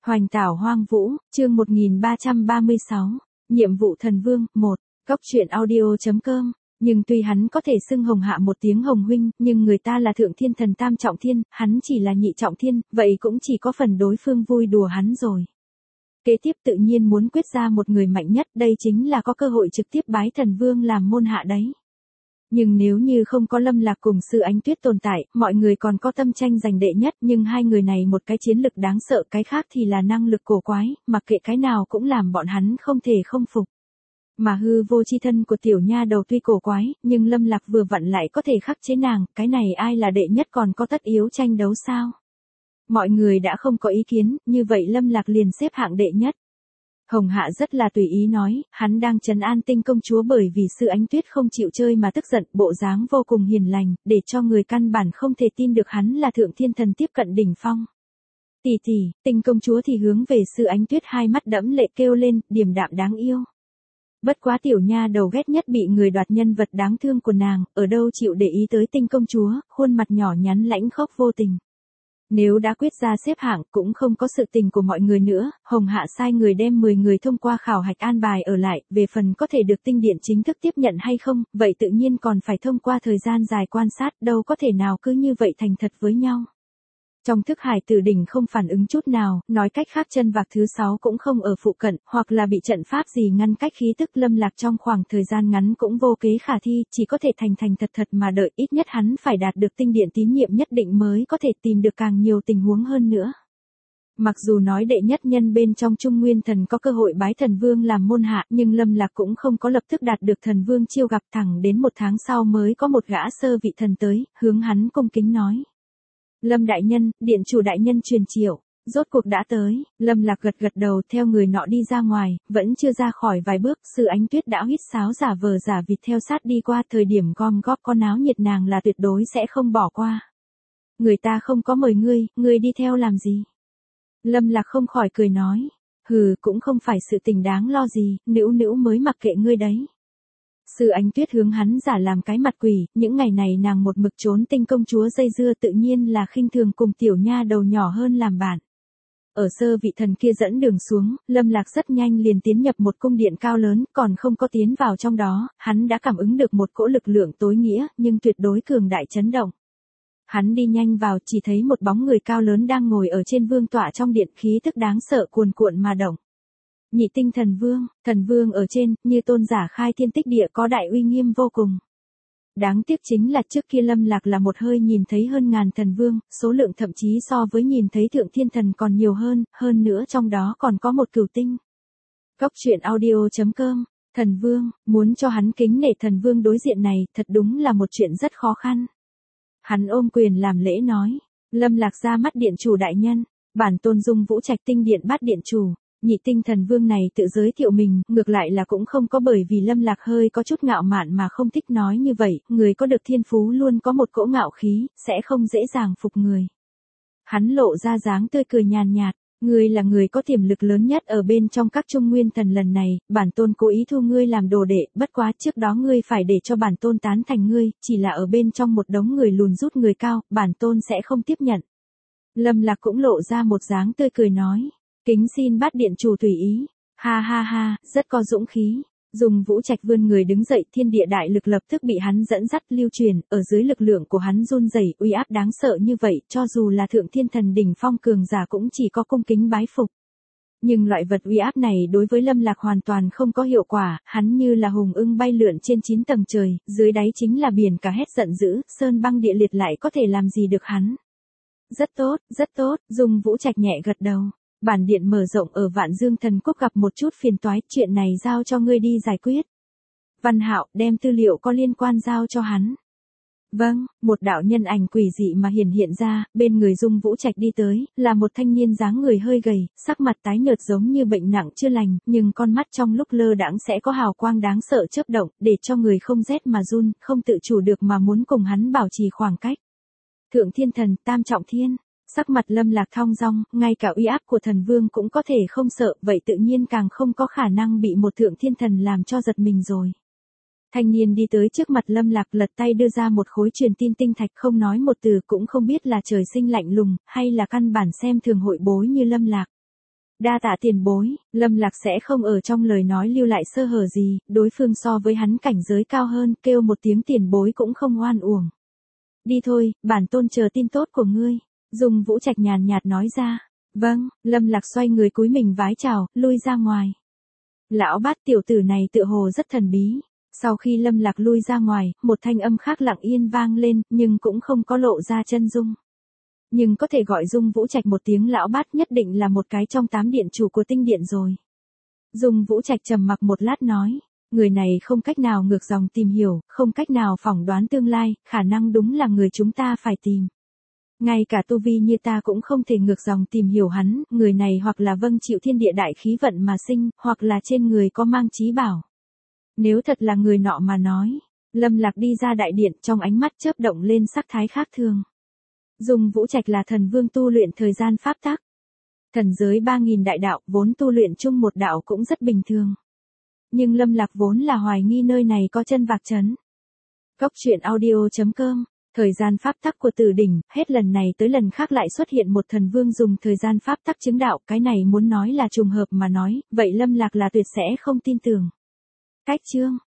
Hoành tảo hoang vũ, chương 1336, nhiệm vụ thần vương, 1, Cốc truyện audio.com. Nhưng tuy hắn có thể xưng Hồng Hạ một tiếng Hồng huynh, nhưng người ta là thượng thiên thần tam trọng thiên, hắn chỉ là nhị trọng thiên, vậy cũng chỉ có phần đối phương vui đùa hắn rồi. Kế tiếp tự nhiên muốn quyết ra một người mạnh nhất, đây chính là có cơ hội trực tiếp bái thần vương làm môn hạ đấy. Nhưng nếu như không có Lâm Lạc cùng Sư Ánh Tuyết tồn tại, mọi người còn có tâm tranh giành đệ nhất, nhưng hai người này một cái chiến lực đáng sợ, cái khác thì là năng lực cổ quái, mặc kệ cái nào cũng làm bọn hắn không thể không phục. Mà hư vô chi thân của tiểu nha đầu tuy cổ quái, nhưng Lâm Lạc vừa vặn lại có thể khắc chế nàng, cái này ai là đệ nhất còn có tất yếu tranh đấu sao? Mọi người đã không có ý kiến, như vậy Lâm Lạc liền xếp hạng đệ nhất. Hồng Hạ rất là tùy ý nói, hắn đang trấn an Tinh công chúa bởi vì Sư Ánh Tuyết không chịu chơi mà tức giận, bộ dáng vô cùng hiền lành, để cho người căn bản không thể tin được hắn là thượng thiên thần tiếp cận đỉnh phong. Tỷ tỷ, Tinh công chúa thì hướng về Sư Ánh Tuyết hai mắt đẫm lệ kêu lên, điềm đạm đáng yêu. Bất quá tiểu nha đầu ghét nhất bị người đoạt nhân vật đáng thương của nàng, ở đâu chịu để ý tới Tinh công chúa, khuôn mặt nhỏ nhắn lãnh khốc vô tình. Nếu đã quyết ra xếp hạng cũng không có sự tình của mọi người nữa, Hồng Hạ sai người đem 10 người thông qua khảo hạch an bài ở lại, về phần có thể được tinh điện chính thức tiếp nhận hay không, vậy tự nhiên còn phải thông qua thời gian dài quan sát, đâu có thể nào cứ như vậy thành thật với nhau. Trong thức hải tử đỉnh không phản ứng chút nào, nói cách khác chân vạc thứ 6 cũng không ở phụ cận, hoặc là bị trận pháp gì ngăn cách khí tức Lâm Lạc trong khoảng thời gian ngắn cũng vô kế khả thi, chỉ có thể thành thật mà đợi, ít nhất hắn phải đạt được tinh điện tín nhiệm nhất định mới có thể tìm được càng nhiều tình huống hơn nữa. Mặc dù nói đệ nhất nhân bên trong Trung Nguyên Thần có cơ hội bái thần vương làm môn hạ, nhưng Lâm Lạc cũng không có lập tức đạt được thần vương chiêu gặp, thẳng đến một tháng sau mới có một gã sơ vị thần tới, hướng hắn cung kính nói. Lâm đại nhân, điện chủ đại nhân truyền triệu, rốt cuộc đã tới. Lâm Lạc gật đầu theo người nọ đi ra ngoài, vẫn chưa ra khỏi vài bước, Sư Ánh Tuyết đã huýt sáo giả vờ giả vịt theo sát đi qua, thời điểm gom góp con áo nhiệt nàng là tuyệt đối sẽ không bỏ qua. Người ta không có mời ngươi đi theo làm gì? Lâm Lạc không khỏi cười nói, hừ, cũng không phải sự tình đáng lo gì, nữu mới mặc kệ ngươi đấy. Sư Ánh Tuyết hướng hắn giả làm cái mặt quỷ, những ngày này nàng một mực trốn Tinh công chúa dây dưa, tự nhiên là khinh thường cùng tiểu nha đầu nhỏ hơn làm bạn. Ở sơ vị thần kia dẫn đường xuống, Lâm Lạc rất nhanh liền tiến nhập một cung điện cao lớn, còn không có tiến vào trong đó, hắn đã cảm ứng được một cỗ lực lượng tối nghĩa, nhưng tuyệt đối cường đại chấn động. Hắn đi nhanh vào, chỉ thấy một bóng người cao lớn đang ngồi ở trên vương tọa trong điện, khí tức đáng sợ cuồn cuộn mà động. Nhị tinh thần vương ở trên, như tôn giả khai thiên tích địa có đại uy nghiêm vô cùng. Đáng tiếc chính là trước kia Lâm Lạc là một hơi nhìn thấy hơn ngàn thần vương, số lượng thậm chí so với nhìn thấy thượng thiên thần còn nhiều hơn nữa trong đó còn có một cửu tinh. Cốc truyện audio.com, thần vương, muốn cho hắn kính nể thần vương đối diện này, thật đúng là một chuyện rất khó khăn. Hắn ôm quyền làm lễ nói, Lâm Lạc ra mắt điện chủ đại nhân, bản tôn Dung Vũ Trạch tinh điện bát điện chủ. Nhị tinh thần vương này tự giới thiệu mình, ngược lại là cũng không có bởi vì Lâm Lạc hơi có chút ngạo mạn mà không thích nói như vậy, người có được thiên phú luôn có một cỗ ngạo khí, sẽ không dễ dàng phục người. Hắn lộ ra dáng tươi cười nhàn nhạt, ngươi là người có tiềm lực lớn nhất ở bên trong các Trung Nguyên Thần lần này, bản tôn cố ý thu ngươi làm đồ đệ, bất quá trước đó ngươi phải để cho bản tôn tán thành ngươi, chỉ là ở bên trong một đống người lùn rút người cao, bản tôn sẽ không tiếp nhận. Lâm Lạc cũng lộ ra một dáng tươi cười nói. Kính xin bát điện chủ tùy ý. Ha, rất có dũng khí. Dung Vũ Trạch vươn người đứng dậy, thiên địa đại lực lập tức bị hắn dẫn dắt lưu truyền, ở dưới lực lượng của hắn run rẩy, uy áp đáng sợ như vậy, cho dù là thượng thiên thần đỉnh phong cường giả cũng chỉ có cung kính bái phục. Nhưng loại vật uy áp này đối với Lâm Lạc hoàn toàn không có hiệu quả, hắn như là hùng ưng bay lượn trên 9 tầng trời, dưới đáy chính là biển cả hét giận dữ, sơn băng địa liệt lại có thể làm gì được hắn. Rất tốt, Dung Vũ Trạch nhẹ gật đầu. Bản điện mở rộng ở Vạn Dương Thần Quốc gặp một chút phiền toái, chuyện này giao cho ngươi đi giải quyết. Văn Hạo đem tư liệu có liên quan giao cho hắn. Vâng, một đạo nhân ảnh quỷ dị mà hiện ra, bên người Dung Vũ Trạch đi tới, là một thanh niên dáng người hơi gầy, sắc mặt tái nhợt giống như bệnh nặng chưa lành, nhưng con mắt trong lúc lơ đãng sẽ có hào quang đáng sợ chớp động, để cho người không rét mà run, không tự chủ được mà muốn cùng hắn bảo trì khoảng cách. Thượng thiên thần, tam trọng thiên. Sắc mặt Lâm Lạc thong dong, ngay cả uy áp của thần vương cũng có thể không sợ, vậy tự nhiên càng không có khả năng bị một thượng thiên thần làm cho giật mình rồi. Thanh niên đi tới trước mặt Lâm Lạc, lật tay đưa ra một khối truyền tin tinh thạch, không nói một từ, cũng không biết là trời sinh lạnh lùng, hay là căn bản xem thường hội bối như Lâm Lạc. Đa tạ tiền bối, Lâm Lạc sẽ không ở trong lời nói lưu lại sơ hở gì, đối phương so với hắn cảnh giới cao hơn, kêu một tiếng tiền bối cũng không oan uổng. Đi thôi, bản tôn chờ tin tốt của ngươi. Dung Vũ Trạch nhàn nhạt nói ra. Vâng, Lâm Lạc xoay người cúi mình vái chào, lui ra ngoài. Lão Bát tiểu tử này tựa hồ rất thần bí. Sau khi Lâm Lạc lui ra ngoài, một thanh âm khác lặng yên vang lên, nhưng cũng không có lộ ra chân dung. Nhưng có thể gọi Dung Vũ Trạch một tiếng lão Bát nhất định là một cái trong 8 điện chủ của tinh điện rồi. Dung Vũ Trạch trầm mặc một lát nói, người này không cách nào ngược dòng tìm hiểu, không cách nào phỏng đoán tương lai, khả năng đúng là người chúng ta phải tìm. Ngay cả tu vi như ta cũng không thể ngược dòng tìm hiểu hắn, người này hoặc là vâng chịu thiên địa đại khí vận mà sinh, hoặc là trên người có mang chí bảo. Nếu thật là người nọ mà nói, Lâm Lạc đi ra đại điện trong ánh mắt chớp động lên sắc thái khác thường. Dung Vũ Trạch là thần vương tu luyện thời gian pháp tắc. Thần giới 3.000 đại đạo vốn tu luyện chung một đạo cũng rất bình thường. Nhưng Lâm Lạc vốn là hoài nghi nơi này có chân vạc trấn. Cốc truyện audio.com. Thời gian pháp tắc của Tử Đỉnh, hết lần này tới lần khác lại xuất hiện một thần vương dùng thời gian pháp tắc chứng đạo, cái này muốn nói là trùng hợp mà nói, vậy Lâm Lạc là tuyệt sẽ không tin tưởng. Cách chương